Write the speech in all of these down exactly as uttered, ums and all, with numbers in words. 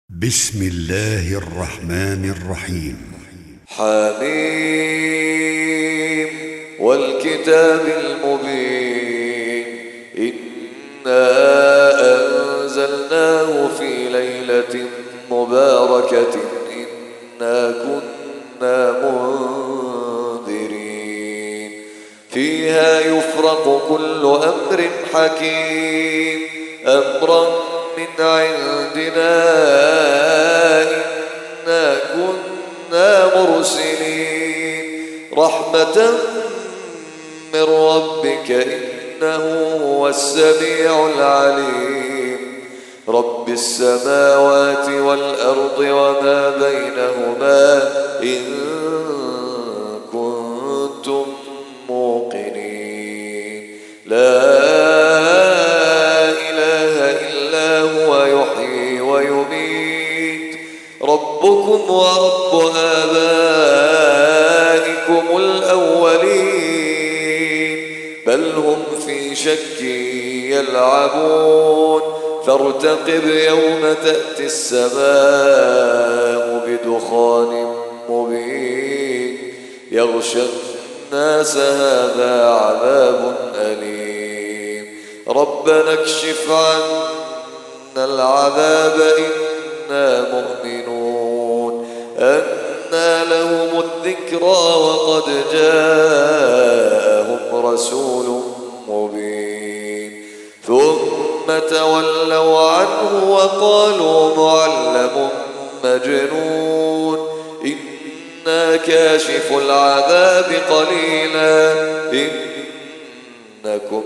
بسم الله الرحمن الرحيم. حميم والكتاب المبين إنا أنزلناه في ليلة مباركة إنا كنا منذرين فيها يفرق كل أمر حكيم أمرا من عندنا إنا كنا مرسلين رحمة من ربك إنه هو السميع العليم رب السماوات والأرض وما بينهما إن كنتم موقنين لا ربكم ورب آبائكم الأولين بل هم في شك يلعبون فارتقب يوم تأتي السماء بدخان مبين يغشى الناس هذا عذاب أليم ربنا اكشف عنا العذاب إنا مؤمنون أنى لهم الذكرى وقد جاءهم رسول مبين ثم تولوا عنه وقالوا معلم مجنون إنا كاشف العذاب قليلا إنكم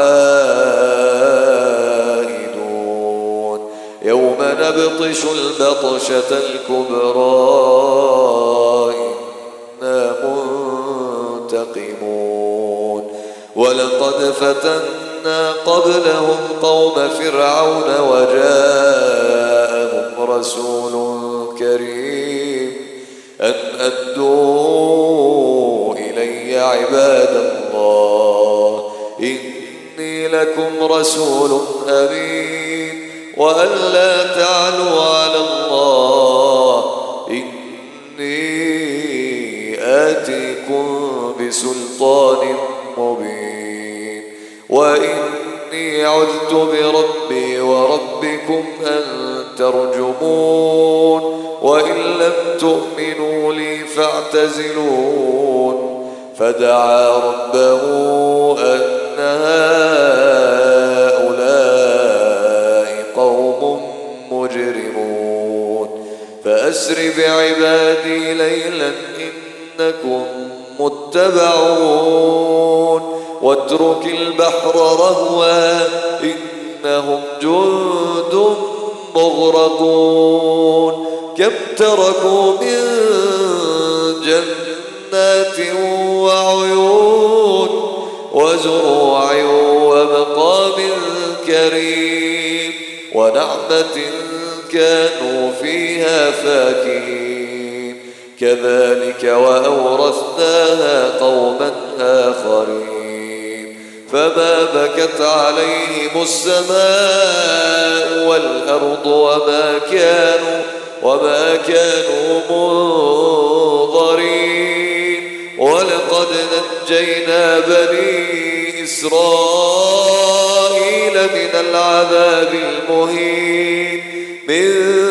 عائدون يوم نبطش البطشة الكبرى إنا منتقمون ولقد فتنا قبلهم قوم فرعون وجاءهم رسول كريم أن أدوا إلي عباد الله إني لكم رسول أمين وأن لا تعلوا على الله إني آتيكم بسلطان مبين وإني عذت بربي وربكم أن ترجمون وإن لم تؤمنوا لي فاعتزلون فدعا ربه أن هؤلاء قوم مجرمون فأسر بعبادي ليلا إنكم متبعون واترك البحر رهوا إنهم جند مغرقون كم تركوا من جنات وعيون وزروع ومقام كريم ونعمة كانوا فيها فاكهين كذلك وأورثناها قوما آخرين فما بكت عليهم السماء والأرض وما كانوا وما كانوا منظرين ولقد نجينا بني إسرائيل من العذاب المهين من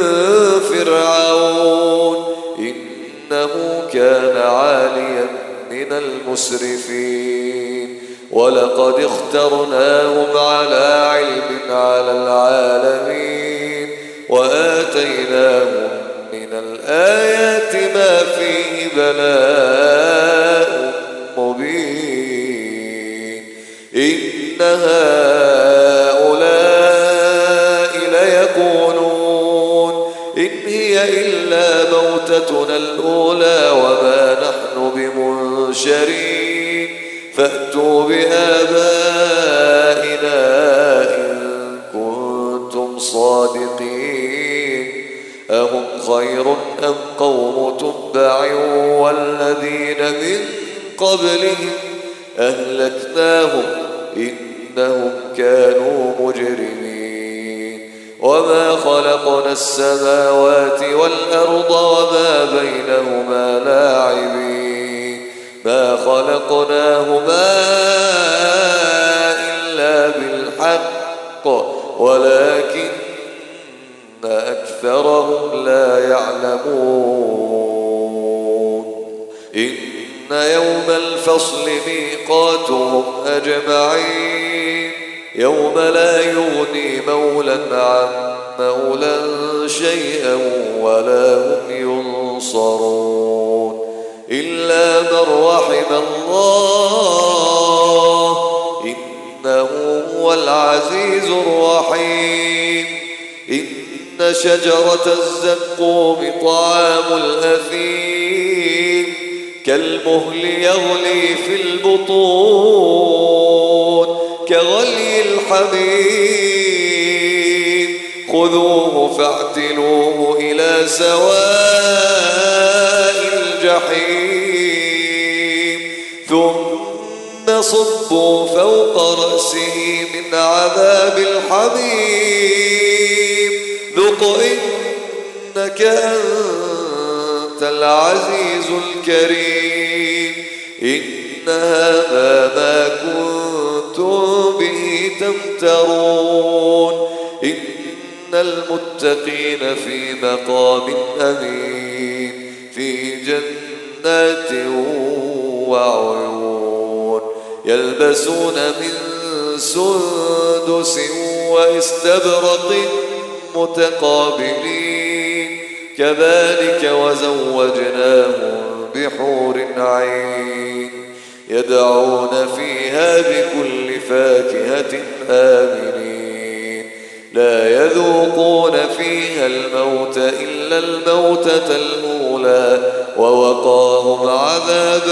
فرعون إنه كان عاليا من المسرفين ولقد اخترناهم على علم على العالمين وآتيناهم من الآيات ما فيه بلاء مبين إن هؤلاء ليقولون إن هي إلا موتتنا الأولى وما نحن بمنشرين فأتوا بآبائنا إن كنتم صادقين أهم خير أم قوم تبع والذين من قبلهم أهلكناهم إنهم كانوا مجرمين وما خلقنا السماوات والأرض وما بينهما لاعبين ما خلقناهما إلا بالحق ولكن أكثرهم لا يعلمون إن يوم الفصل ميقاتهم أجمعين يوم لا يغني مولى عن مولى شيئا ولا هم ينصرون إلا من رحم الله إنه هو العزيز الرحيم إن شجرة الزقوم طعام الأثيم كالمهل يغلي في البطون كغلي الحميم خذوه فاعتلوه إلى سواء الجحيم ثم صبوا فوق رأسه من عذاب الحميم ذق إنك أنت العزيز الكريم إن هذا ما كنتم به تمترون إن المتقين في مقام أمين في جنات وعيون يلبسون من سندس واستبرق متقابلين كذلك وزوجناهم بحور عين يدعون فيها بكل فاكهة آمنين لا يذوقون فيها الموت إلا الموتة الأولى ووقاهم عذاب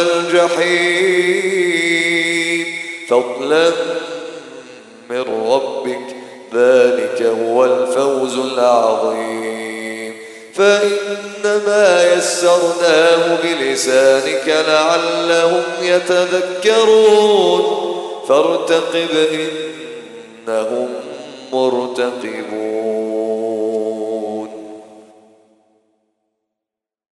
الجحيم فضلا من ربك ذلك هو الفوز العظيم فإنما يسرناه بلسانك لعلهم يتذكرون فارتقب إنهم مرتقبون.